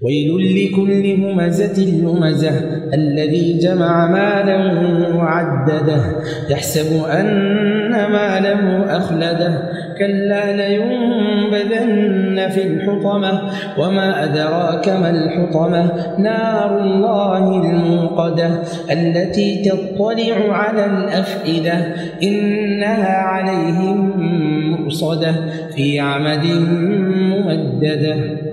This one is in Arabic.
ويل لكل همزة لمزة الذي جمع مالا وعدده يحسب أن ماله أخلده كلا لينبذن في الحطمة وما أدراك ما الحطمة نار الله الموقدة التي تطلع على الأفئدة إنها عليهم مؤصدة في عمد ممددة.